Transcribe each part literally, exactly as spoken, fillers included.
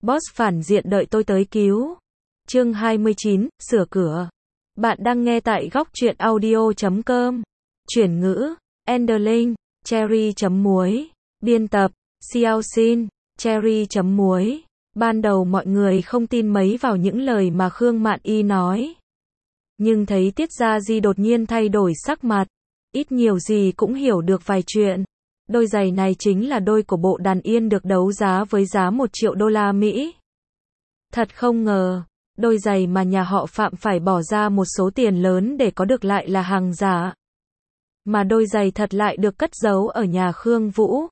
Boss phản diện đợi tôi tới cứu. Chương hai mươi chín, sửa cửa. Bạn đang nghe tại góc truyện audio chấm com. Chuyển ngữ, Enderlin, Cherry chấm muối. Biên tập, Xiao Xin, Cherry chấm muối. Ban đầu mọi người không tin mấy vào những lời mà Khương Mạn Y nói. Nhưng thấy Tiết Gia Di đột nhiên thay đổi sắc mặt. Ít nhiều gì cũng hiểu được vài chuyện. Đôi giày này chính là đôi của Bộ Đàn Yên được đấu giá với giá một triệu đô la Mỹ. Thật không ngờ, đôi giày mà nhà họ Phạm phải bỏ ra một số tiền lớn để có được lại là hàng giả. Mà đôi giày thật lại được cất giấu ở nhà Khương Vũ.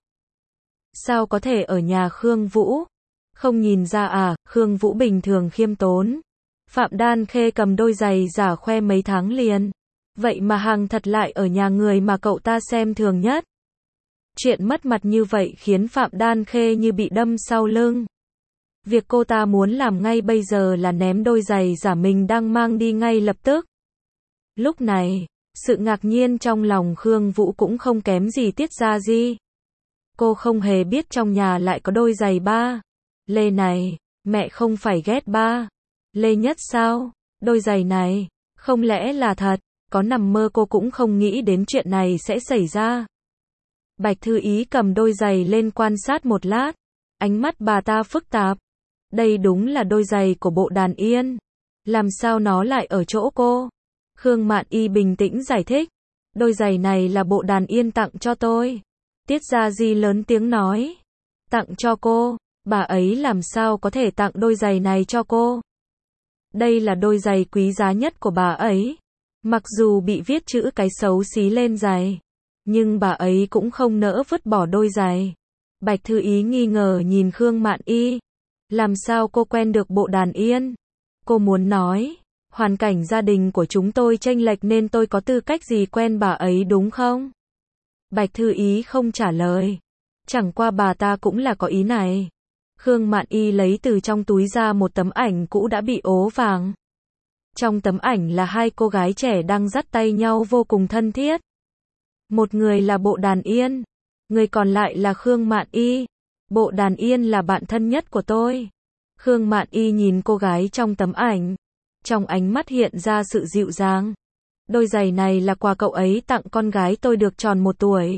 Sao có thể ở nhà Khương Vũ? Không nhìn ra à, Khương Vũ bình thường khiêm tốn. Phạm Đan Khê cầm đôi giày giả khoe mấy tháng liền. Vậy mà hàng thật lại ở nhà người mà cậu ta xem thường nhất. Chuyện mất mặt như vậy khiến Phạm Đan Khê như bị đâm sau lưng. Việc cô ta muốn làm ngay bây giờ là ném đôi giày giả mình đang mang đi ngay lập tức. Lúc này, sự ngạc nhiên trong lòng Khương Vũ cũng không kém gì Tiết Gia Di. Cô không hề biết trong nhà lại có đôi giày ba Lê này, mẹ không phải ghét ba Lê nhất sao? Đôi giày này, không lẽ là thật? Có nằm mơ cô cũng không nghĩ đến chuyện này sẽ xảy ra. Bạch Thư Ý cầm đôi giày lên quan sát một lát. Ánh mắt bà ta phức tạp. Đây đúng là đôi giày của Bộ Đàn Yên. Làm sao nó lại ở chỗ cô? Khương Mạn Y bình tĩnh giải thích. Đôi giày này là Bộ Đàn Yên tặng cho tôi. Tiết Gia Di lớn tiếng nói. Tặng cho cô? Bà ấy làm sao có thể tặng đôi giày này cho cô? Đây là đôi giày quý giá nhất của bà ấy. Mặc dù bị viết chữ cái xấu xí lên giày, nhưng bà ấy cũng không nỡ vứt bỏ đôi giày. Bạch Thư Ý nghi ngờ nhìn Khương Mạn Y. Làm sao cô quen được Bộ Đàn Yên? Cô muốn nói, hoàn cảnh gia đình của chúng tôi chênh lệch nên tôi có tư cách gì quen bà ấy đúng không? Bạch Thư Ý không trả lời. Chẳng qua bà ta cũng là có ý này. Khương Mạn Y lấy từ trong túi ra một tấm ảnh cũ đã bị ố vàng. Trong tấm ảnh là hai cô gái trẻ đang dắt tay nhau vô cùng thân thiết. Một người là Bộ Đàn Yên, người còn lại là Khương Mạn Y. Bộ Đàn Yên là bạn thân nhất của tôi. Khương Mạn Y nhìn cô gái trong tấm ảnh. Trong ánh mắt hiện ra sự dịu dàng. Đôi giày này là quà cậu ấy tặng con gái tôi được tròn một tuổi.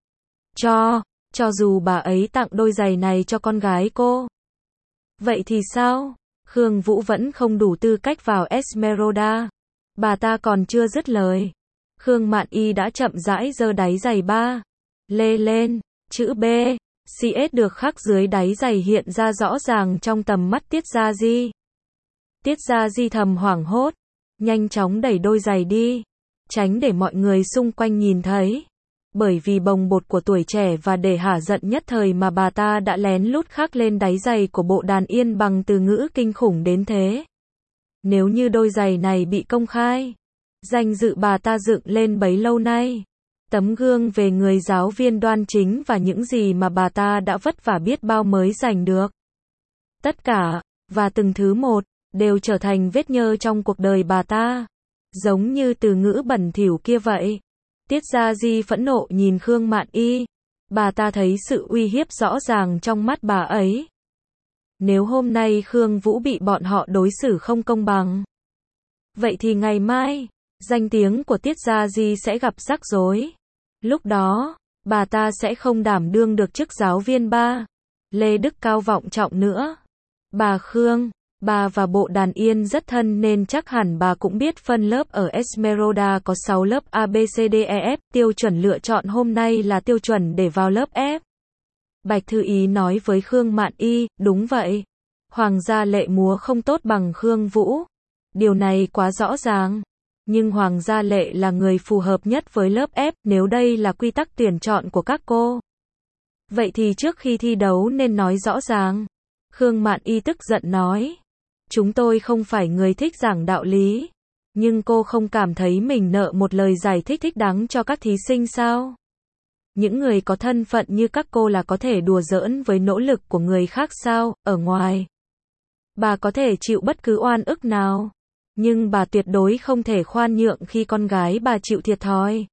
Cho, cho dù bà ấy tặng đôi giày này cho con gái cô. Vậy thì sao? Khương Vũ vẫn không đủ tư cách vào Esmeralda. Bà ta còn chưa dứt lời. Khương Mạn Y đã chậm rãi giơ đáy giày ba Lê lên, chữ B, xê ét được khắc dưới đáy giày hiện ra rõ ràng trong tầm mắt Tiết Gia Di. Tiết Gia Di thầm hoảng hốt, nhanh chóng đẩy đôi giày đi, tránh để mọi người xung quanh nhìn thấy. Bởi vì bồng bột của tuổi trẻ và để hả giận nhất thời mà bà ta đã lén lút khắc lên đáy giày của Bộ Đàn Yên bằng từ ngữ kinh khủng đến thế. Nếu như đôi giày này bị công khai, danh dự bà ta dựng lên bấy lâu nay, tấm gương về người giáo viên đoan chính và những gì mà bà ta đã vất vả biết bao mới giành được. Tất cả, và từng thứ một, đều trở thành vết nhơ trong cuộc đời bà ta. Giống như từ ngữ bẩn thỉu kia vậy. Tiết Gia Di phẫn nộ nhìn Khương Mạn Y. Bà ta thấy sự uy hiếp rõ ràng trong mắt bà ấy. Nếu hôm nay Khương Vũ bị bọn họ đối xử không công bằng, vậy thì ngày mai, danh tiếng của Tiết Gia Di sẽ gặp rắc rối. Lúc đó, bà ta sẽ không đảm đương được chức giáo viên ba Lê đức cao vọng trọng nữa. Bà Khương, bà và Bộ Đàn Yên rất thân nên chắc hẳn bà cũng biết phân lớp ở Esmeralda có sáu lớp A B C D E F, tiêu chuẩn lựa chọn hôm nay là tiêu chuẩn để vào lớp F. Bạch Thư Ý nói với Khương Mạn Y, đúng vậy. Hoàng gia Lệ múa không tốt bằng Khương Vũ. Điều này quá rõ ràng. Nhưng Hoàng gia Lệ là người phù hợp nhất với lớp F, nếu đây là quy tắc tuyển chọn của các cô. Vậy thì trước khi thi đấu nên nói rõ ràng. Khương Mạn Y tức giận nói. Chúng tôi không phải người thích giảng đạo lý. Nhưng cô không cảm thấy mình nợ một lời giải thích thích đáng cho các thí sinh sao? Những người có thân phận như các cô là có thể đùa giỡn với nỗ lực của người khác sao? Ở ngoài, bà có thể chịu bất cứ oan ức nào. Nhưng bà tuyệt đối không thể khoan nhượng khi con gái bà chịu thiệt thòi.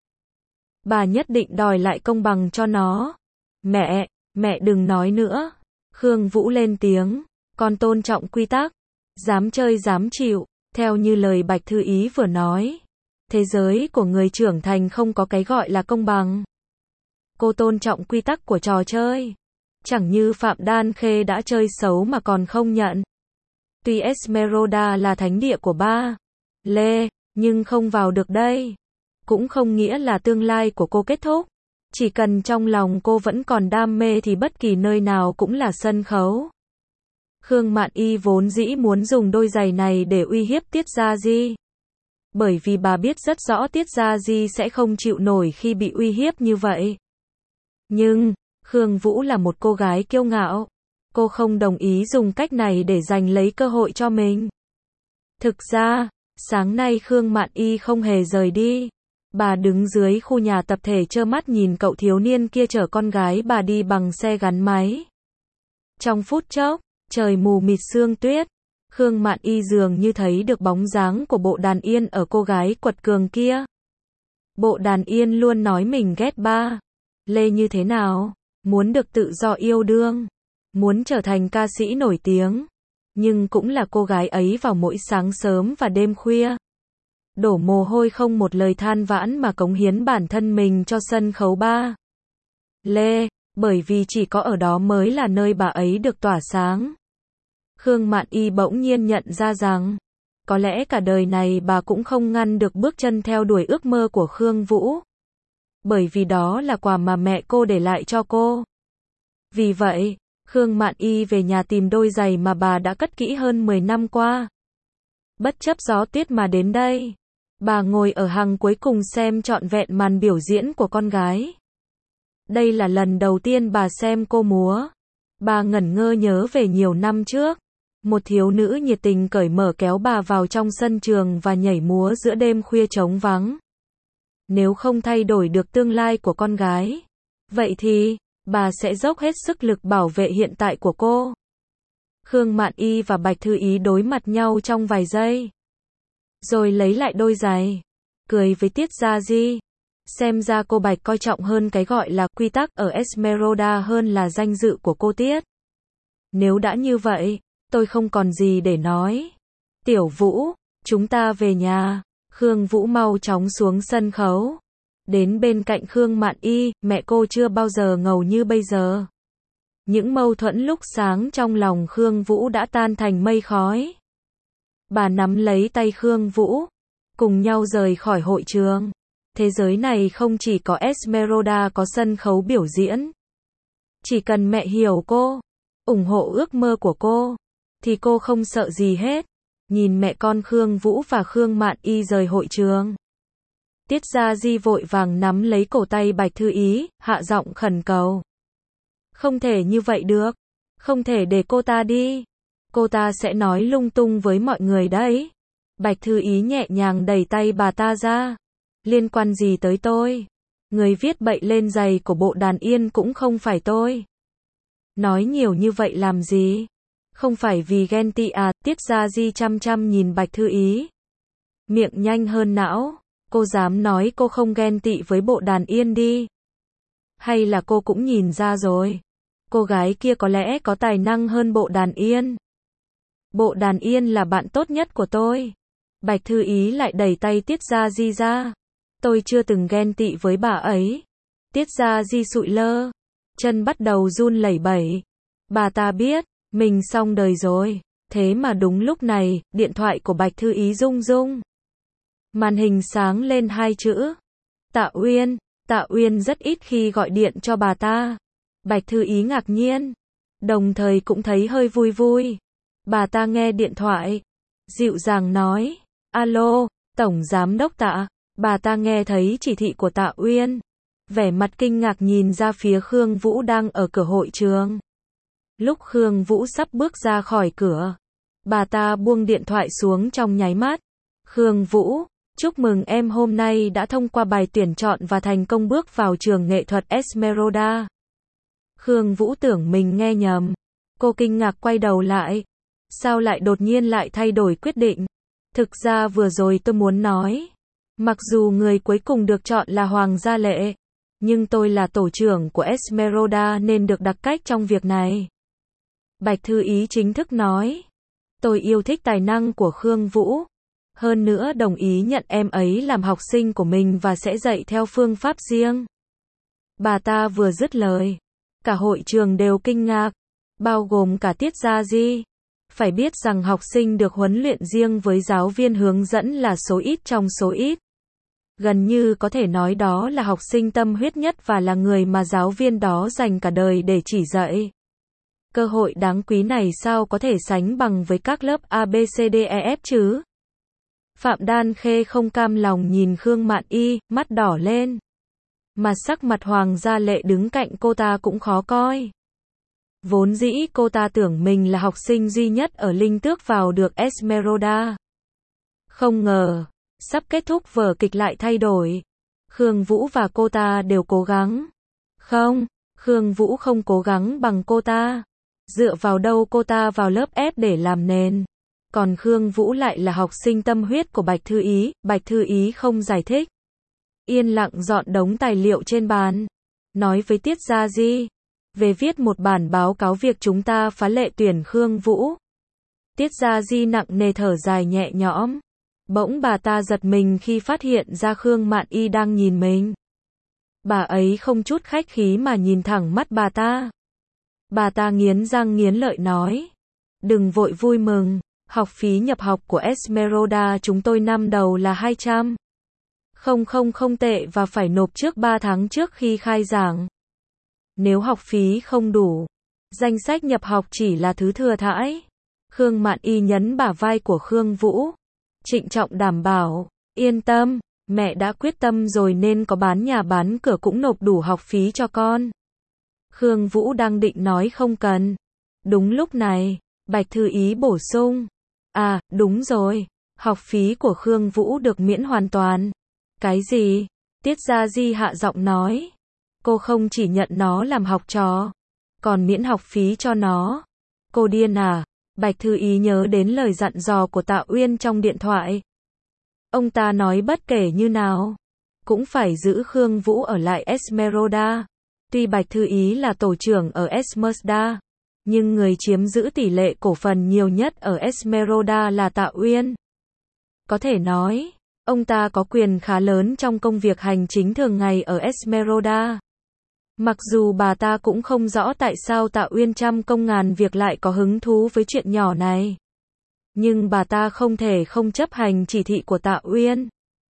Bà nhất định đòi lại công bằng cho nó. Mẹ, mẹ đừng nói nữa. Khương Vũ lên tiếng. Con tôn trọng quy tắc. Dám chơi dám chịu. Theo như lời Bạch Thư Ý vừa nói. Thế giới của người trưởng thành không có cái gọi là công bằng. Cô tôn trọng quy tắc của trò chơi. Chẳng như Phạm Đan Khê đã chơi xấu mà còn không nhận. Tuy Esmeralda là thánh địa của ba Lê, nhưng không vào được đây. Cũng không nghĩa là tương lai của cô kết thúc. Chỉ cần trong lòng cô vẫn còn đam mê thì bất kỳ nơi nào cũng là sân khấu. Khương Mạn Y vốn dĩ muốn dùng đôi giày này để uy hiếp Tiết Gia Di. Bởi vì bà biết rất rõ Tiết Gia Di sẽ không chịu nổi khi bị uy hiếp như vậy. Nhưng, Khương Vũ là một cô gái kiêu ngạo. Cô không đồng ý dùng cách này để giành lấy cơ hội cho mình. Thực ra, sáng nay Khương Mạn Y không hề rời đi. Bà đứng dưới khu nhà tập thể trơ mắt nhìn cậu thiếu niên kia chở con gái bà đi bằng xe gắn máy. Trong phút chốc, trời mù mịt sương tuyết. Khương Mạn Y dường như thấy được bóng dáng của Bộ Đàn Yên ở cô gái quật cường kia. Bộ Đàn Yên luôn nói mình ghét ba Lê như thế nào, muốn được tự do yêu đương, muốn trở thành ca sĩ nổi tiếng. Nhưng cũng là cô gái ấy vào mỗi sáng sớm và đêm khuya. Đổ mồ hôi không một lời than vãn mà cống hiến bản thân mình cho sân khấu ba Lê, bởi vì chỉ có ở đó mới là nơi bà ấy được tỏa sáng. Khương Mạn Y bỗng nhiên nhận ra rằng, có lẽ cả đời này bà cũng không ngăn được bước chân theo đuổi ước mơ của Khương Vũ. Bởi vì đó là quà mà mẹ cô để lại cho cô. Vì vậy, Khương Mạn Y về nhà tìm đôi giày mà bà đã cất kỹ hơn mười năm qua. Bất chấp gió tuyết mà đến đây, bà ngồi ở hàng cuối cùng xem trọn vẹn màn biểu diễn của con gái. Đây là lần đầu tiên bà xem cô múa. Bà ngẩn ngơ nhớ về nhiều năm trước. Một thiếu nữ nhiệt tình cởi mở kéo bà vào trong sân trường và nhảy múa giữa đêm khuya trống vắng. Nếu không thay đổi được tương lai của con gái, vậy thì, bà sẽ dốc hết sức lực bảo vệ hiện tại của cô. Khương Mạn Y và Bạch Thư Ý đối mặt nhau trong vài giây. Rồi lấy lại đôi giày. Cười với Tiết Gia Di. Xem ra cô Bạch coi trọng hơn cái gọi là quy tắc ở Esmeralda hơn là danh dự của cô Tiết. Nếu đã như vậy, tôi không còn gì để nói. Tiểu Vũ, chúng ta về nhà. Khương Vũ mau chóng xuống sân khấu. Đến bên cạnh Khương Mạn Y, mẹ cô chưa bao giờ ngầu như bây giờ. Những mâu thuẫn lúc sáng trong lòng Khương Vũ đã tan thành mây khói. Bà nắm lấy tay Khương Vũ, cùng nhau rời khỏi hội trường. Thế giới này không chỉ có Esmeralda có sân khấu biểu diễn. Chỉ cần mẹ hiểu cô, ủng hộ ước mơ của cô, thì cô không sợ gì hết. Nhìn mẹ con Khương Vũ và Khương Mạn Y rời hội trường. Tiết Gia Di vội vàng nắm lấy cổ tay Bạch Thư Ý, hạ giọng khẩn cầu. Không thể như vậy được. Không thể để cô ta đi. Cô ta sẽ nói lung tung với mọi người đấy. Bạch Thư Ý nhẹ nhàng đẩy tay bà ta ra. Liên quan gì tới tôi? Người viết bậy lên giày của Bộ Đàn Yên cũng không phải tôi. Nói nhiều như vậy làm gì? Không phải vì ghen tị à? Tiết Gia Di chăm chăm nhìn Bạch Thư Ý. Miệng nhanh hơn não. Cô dám nói cô không ghen tị với Bộ Đàn Yên đi. Hay là cô cũng nhìn ra rồi. Cô gái kia có lẽ có tài năng hơn Bộ Đàn Yên. Bộ Đàn Yên là bạn tốt nhất của tôi. Bạch Thư Ý lại đẩy tay Tiết Gia Di ra. Tôi chưa từng ghen tị với bà ấy. Tiết Gia Di sụi lơ. Chân bắt đầu run lẩy bẩy. Bà ta biết, mình xong đời rồi. Thế mà đúng lúc này, điện thoại của Bạch Thư Ý rung rung. Màn hình sáng lên hai chữ. Tạ Uyên. Tạ Uyên rất ít khi gọi điện cho bà ta. Bạch Thư Ý ngạc nhiên. Đồng thời cũng thấy hơi vui vui. Bà ta nghe điện thoại. Dịu dàng nói. Alo, Tổng Giám đốc Tạ. Bà ta nghe thấy chỉ thị của Tạ Uyên. Vẻ mặt kinh ngạc nhìn ra phía Khương Vũ đang ở cửa hội trường. Lúc Khương Vũ sắp bước ra khỏi cửa, bà ta buông điện thoại xuống trong nháy mắt. Khương Vũ, chúc mừng em hôm nay đã thông qua bài tuyển chọn và thành công bước vào trường nghệ thuật Esmeralda. Khương Vũ tưởng mình nghe nhầm. Cô kinh ngạc quay đầu lại. Sao lại đột nhiên lại thay đổi quyết định? Thực ra vừa rồi tôi muốn nói. Mặc dù người cuối cùng được chọn là Hoàng Gia Lệ, nhưng tôi là tổ trưởng của Esmeralda nên được đặc cách trong việc này. Bạch Thư Ý chính thức nói. Tôi yêu thích tài năng của Khương Vũ. Hơn nữa đồng ý nhận em ấy làm học sinh của mình và sẽ dạy theo phương pháp riêng. Bà ta vừa dứt lời. Cả hội trường đều kinh ngạc. Bao gồm cả Tiết Gia Di. Phải biết rằng học sinh được huấn luyện riêng với giáo viên hướng dẫn là số ít trong số ít. Gần như có thể nói đó là học sinh tâm huyết nhất và là người mà giáo viên đó dành cả đời để chỉ dạy. Cơ hội đáng quý này sao có thể sánh bằng với các lớp A B C D E F chứ? Phạm Đan Khê không cam lòng nhìn Khương Mạn Y, mắt đỏ lên. Mà sắc mặt Hoàng Gia Lệ đứng cạnh cô ta cũng khó coi. Vốn dĩ cô ta tưởng mình là học sinh duy nhất ở Linh Tước vào được Esmeralda. Không ngờ, sắp kết thúc vở kịch lại thay đổi. Khương Vũ và cô ta đều cố gắng. Không, Khương Vũ không cố gắng bằng cô ta. Dựa vào đâu cô ta vào lớp ép để làm nền. Còn Khương Vũ lại là học sinh tâm huyết của Bạch Thư Ý. Bạch Thư Ý không giải thích. Yên lặng dọn đống tài liệu trên bàn. Nói với Tiết Gia Di. Về viết một bản báo cáo việc chúng ta phá lệ tuyển Khương Vũ. Tiết Gia Di nặng nề thở dài nhẹ nhõm. Bỗng bà ta giật mình khi phát hiện ra Khương Mạn Y đang nhìn mình. Bà ấy không chút khách khí mà nhìn thẳng mắt bà ta. Bà ta nghiến răng nghiến lợi nói. Đừng vội vui mừng, học phí nhập học của Esmeralda chúng tôi năm đầu là hai trăm. Không không không tệ và phải nộp trước ba tháng trước khi khai giảng. Nếu học phí không đủ, danh sách nhập học chỉ là thứ thừa thãi. Khương Mạn Y nhấn bả vai của Khương Vũ. Trịnh trọng đảm bảo, yên tâm, mẹ đã quyết tâm rồi nên có bán nhà bán cửa cũng nộp đủ học phí cho con. Khương Vũ đang định nói không cần. Đúng lúc này, Bạch Thư Ý bổ sung. À, đúng rồi, học phí của Khương Vũ được miễn hoàn toàn. Cái gì? Tiết Gia Di hạ giọng nói. Cô không chỉ nhận nó làm học trò, còn miễn học phí cho nó. Cô điên à? Bạch Thư Ý nhớ đến lời dặn dò của Tạ Uyên trong điện thoại. Ông ta nói bất kể như nào, cũng phải giữ Khương Vũ ở lại Esmeralda. Tuy Bạch Thư Ý là tổ trưởng ở Esmeralda, nhưng người chiếm giữ tỷ lệ cổ phần nhiều nhất ở Esmeralda là Tạ Uyên. Có thể nói, ông ta có quyền khá lớn trong công việc hành chính thường ngày ở Esmeralda. Mặc dù bà ta cũng không rõ tại sao Tạ Uyên trăm công ngàn việc lại có hứng thú với chuyện nhỏ này. Nhưng bà ta không thể không chấp hành chỉ thị của Tạ Uyên.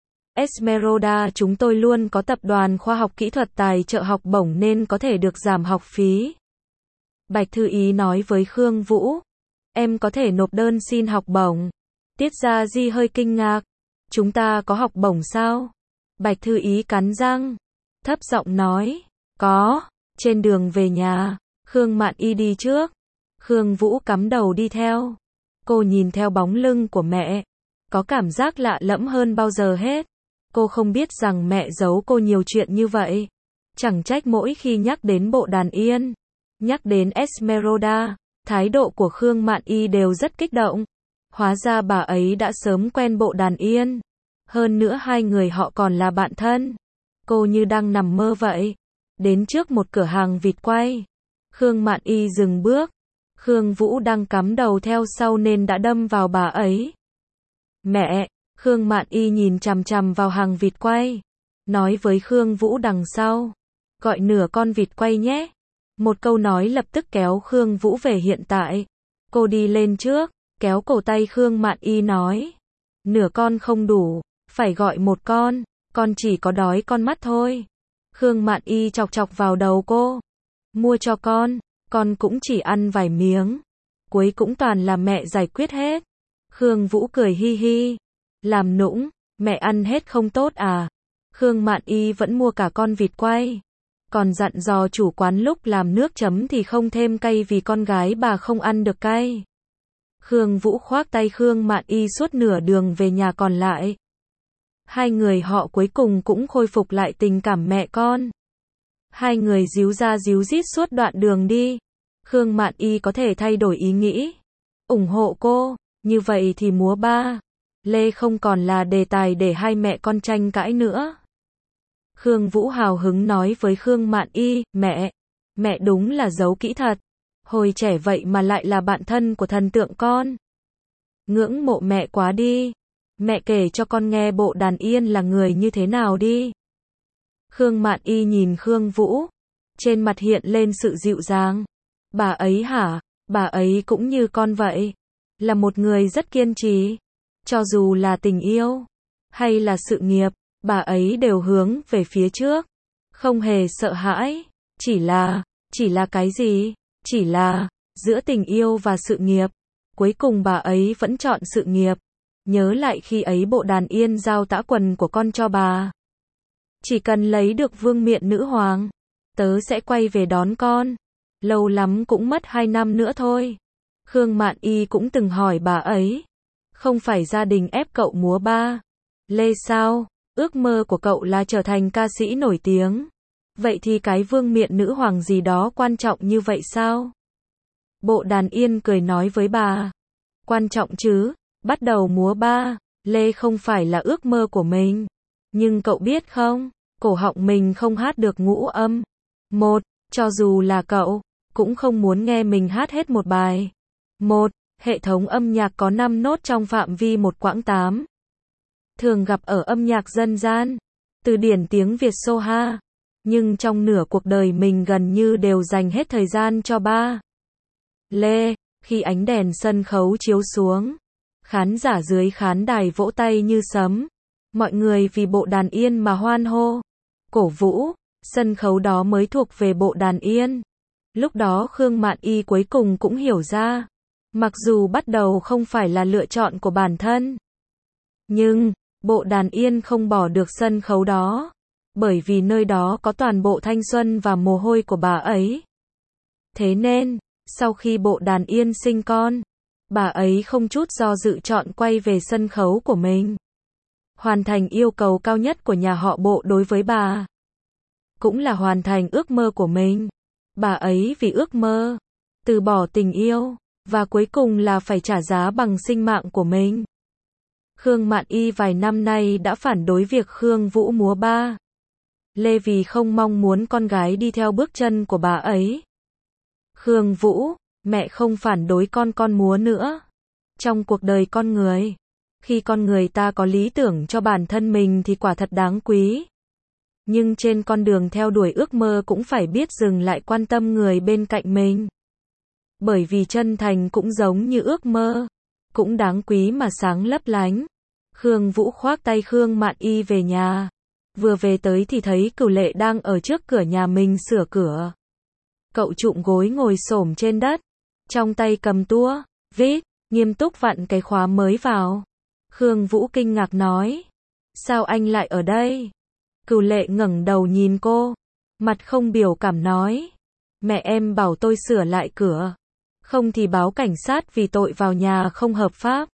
Esmeralda chúng tôi luôn có tập đoàn khoa học kỹ thuật tài trợ học bổng nên có thể được giảm học phí. Bạch Thư Ý nói với Khương Vũ. Em có thể nộp đơn xin học bổng. Tiết Gia Di hơi kinh ngạc. Chúng ta có học bổng sao? Bạch Thư Ý cắn răng. Thấp giọng nói. Có. Trên đường về nhà, Khương Mạn Y đi trước. Khương Vũ cắm đầu đi theo. Cô nhìn theo bóng lưng của mẹ. Có cảm giác lạ lẫm hơn bao giờ hết. Cô không biết rằng mẹ giấu cô nhiều chuyện như vậy. Chẳng trách mỗi khi nhắc đến bộ đàn yên, nhắc đến Esmeralda, thái độ của Khương Mạn Y đều rất kích động. Hóa ra bà ấy đã sớm quen bộ đàn yên. Hơn nữa hai người họ còn là bạn thân. Cô như đang nằm mơ vậy. Đến trước một cửa hàng vịt quay. Khương Mạn Y dừng bước. Khương Vũ đang cắm đầu theo sau nên đã đâm vào bà ấy. Mẹ! Khương Mạn Y nhìn chằm chằm vào hàng vịt quay. Nói với Khương Vũ đằng sau. Gọi nửa con vịt quay nhé. Một câu nói lập tức kéo Khương Vũ về hiện tại. Cô đi lên trước, kéo cổ tay Khương Mạn Y nói. Nửa con không đủ, phải gọi một con, con chỉ có đói con mắt thôi. Khương Mạn Y chọc chọc vào đầu cô. Mua cho con, con cũng chỉ ăn vài miếng. Cuối cũng toàn là mẹ giải quyết hết. Khương Vũ cười hi hi. Làm nũng, mẹ ăn hết không tốt à? Khương Mạn Y vẫn mua cả con vịt quay. Còn dặn dò chủ quán lúc làm nước chấm thì không thêm cay vì con gái bà không ăn được cay. Khương Vũ khoác tay Khương Mạn Y suốt nửa đường về nhà còn lại. Hai người họ cuối cùng cũng khôi phục lại tình cảm mẹ con. Hai người díu ra díu dít suốt đoạn đường đi. Khương Mạn Y có thể thay đổi ý nghĩ, ủng hộ cô, như vậy thì múa ba lê không còn là đề tài để hai mẹ con tranh cãi nữa. Khương Vũ hào hứng nói với Khương Mạn Y, mẹ, mẹ đúng là giấu kỹ thật. Hồi trẻ vậy mà lại là bạn thân của thần tượng con. Ngưỡng mộ mẹ quá đi. Mẹ kể cho con nghe Bộ Đàn Yên là người như thế nào đi. Khương Mạn Y nhìn Khương Vũ. Trên mặt hiện lên sự dịu dàng. Bà ấy hả? Bà ấy cũng như con vậy. Là một người rất kiên trì. Cho dù là tình yêu hay là sự nghiệp, bà ấy đều hướng về phía trước. Không hề sợ hãi. Chỉ là, chỉ là cái gì? Chỉ là, giữa tình yêu và sự nghiệp. Cuối cùng bà ấy vẫn chọn sự nghiệp. Nhớ lại khi ấy Bộ Đàn Yên giao tã quần của con cho bà. Chỉ cần lấy được vương miện nữ hoàng, tớ sẽ quay về đón con. Lâu lắm cũng mất hai năm nữa thôi. Khương Mạn Y cũng từng hỏi bà ấy. Không phải gia đình ép cậu múa ba lê sao? Ước mơ của cậu là trở thành ca sĩ nổi tiếng. Vậy thì cái vương miện nữ hoàng gì đó quan trọng như vậy sao? Bộ Đàn Yên cười nói với bà. Quan trọng chứ, bắt đầu múa ba lê không phải là ước mơ của mình. Nhưng cậu biết không, cổ họng mình không hát được ngũ âm. Một, cho dù là cậu, cũng không muốn nghe mình hát hết một bài. Một, hệ thống âm nhạc có năm nốt trong phạm vi một quãng tám. Thường gặp ở âm nhạc dân gian, từ điển tiếng Việt Soha. Nhưng trong nửa cuộc đời mình gần như đều dành hết thời gian cho ba lê. Khi ánh đèn sân khấu chiếu xuống, khán giả dưới khán đài vỗ tay như sấm. Mọi người vì Bộ Đàn Yên mà hoan hô, cổ vũ, sân khấu đó mới thuộc về Bộ Đàn Yên. Lúc đó Khương Mạn Y cuối cùng cũng hiểu ra, mặc dù bắt đầu không phải là lựa chọn của bản thân, nhưng Bộ Đàn Yên không bỏ được sân khấu đó, bởi vì nơi đó có toàn bộ thanh xuân và mồ hôi của bà ấy. Thế nên, sau khi Bộ Đàn Yên sinh con, bà ấy không chút do dự chọn quay về sân khấu của mình. Hoàn thành yêu cầu cao nhất của nhà họ Bộ đối với bà. Cũng là hoàn thành ước mơ của mình. Bà ấy vì ước mơ, từ bỏ tình yêu, và cuối cùng là phải trả giá bằng sinh mạng của mình. Khương Mạn Y vài năm nay đã phản đối việc Khương Vũ múa ba lê vì không mong muốn con gái đi theo bước chân của bà ấy. Khương Vũ, mẹ không phản đối con con múa nữa. Trong cuộc đời con người, khi con người ta có lý tưởng cho bản thân mình thì quả thật đáng quý. Nhưng trên con đường theo đuổi ước mơ cũng phải biết dừng lại quan tâm người bên cạnh mình. Bởi vì chân thành cũng giống như ước mơ, cũng đáng quý mà sáng lấp lánh. Khương Vũ khoác tay Khương Mạn Y về nhà. Vừa về tới thì thấy Cửu Lệ đang ở trước cửa nhà mình sửa cửa. Cậu trụm gối ngồi xổm trên đất, trong tay cầm tua vít, nghiêm túc vặn cái khóa mới vào. Khương Vũ kinh ngạc nói, sao anh lại ở đây? Cửu Lệ ngẩng đầu nhìn cô, mặt không biểu cảm nói, mẹ em bảo tôi sửa lại cửa, không thì báo cảnh sát vì tội vào nhà không hợp pháp.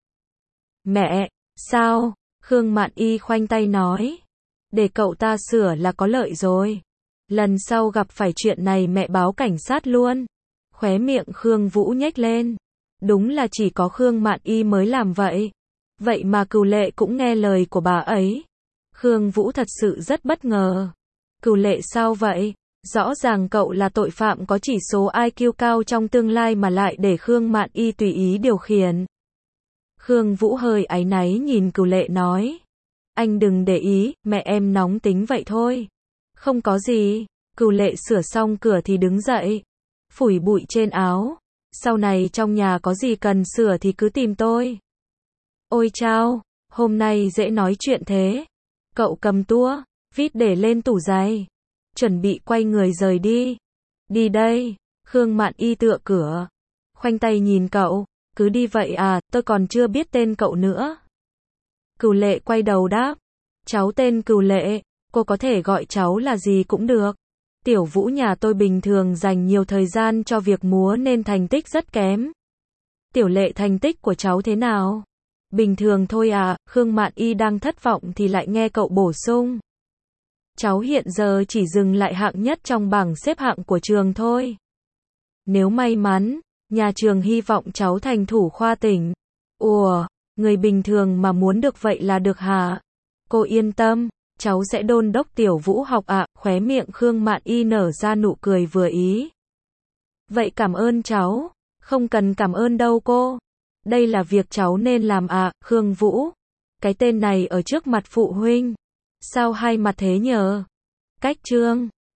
Mẹ, sao? Khương Mạn Y khoanh tay nói, để cậu ta sửa là có lợi rồi. Lần sau gặp phải chuyện này mẹ báo cảnh sát luôn. Khóe miệng Khương Vũ nhếch lên. Đúng là chỉ có Khương Mạn Y mới làm vậy. Vậy mà Cửu Lệ cũng nghe lời của bà ấy. Khương Vũ thật sự rất bất ngờ. Cửu Lệ sao vậy? Rõ ràng cậu là tội phạm có chỉ số i kiu cao trong tương lai mà lại để Khương Mạn Y tùy ý điều khiển. Khương Vũ hơi áy náy nhìn Cửu Lệ nói, anh đừng để ý, mẹ em nóng tính vậy thôi. Không có gì. Cửu Lệ sửa xong cửa thì đứng dậy, phủi bụi trên áo. Sau này trong nhà có gì cần sửa thì cứ tìm tôi. Ôi chao, hôm nay dễ nói chuyện thế. Cậu cầm tua vít để lên tủ giày, chuẩn bị quay người rời đi. Đi đây. Khương Mạn Y tựa cửa, khoanh tay nhìn cậu. Cứ đi vậy à, tôi còn chưa biết tên cậu nữa. Cửu Lệ quay đầu đáp, cháu tên Cửu Lệ, cô có thể gọi cháu là gì cũng được. Tiểu Vũ nhà tôi bình thường dành nhiều thời gian cho việc múa nên thành tích rất kém. Tiểu Lệ thành tích của cháu thế nào? Bình thường thôi à. Khương Mạn Y đang thất vọng thì lại nghe cậu bổ sung, cháu hiện giờ chỉ dừng lại hạng nhất trong bảng xếp hạng của trường thôi. Nếu may mắn, nhà trường hy vọng cháu thành thủ khoa tỉnh. Ủa, người bình thường mà muốn được vậy là được hả? Cô yên tâm, cháu sẽ đôn đốc Tiểu Vũ học ạ. À. Khóe miệng Khương Mạn Y nở ra nụ cười vừa ý. Vậy cảm ơn cháu. Không cần cảm ơn đâu cô. Đây là việc cháu nên làm ạ, à, Khương Vũ. Cái tên này ở trước mặt phụ huynh. Sao hai mặt thế nhờ? Cách Trương.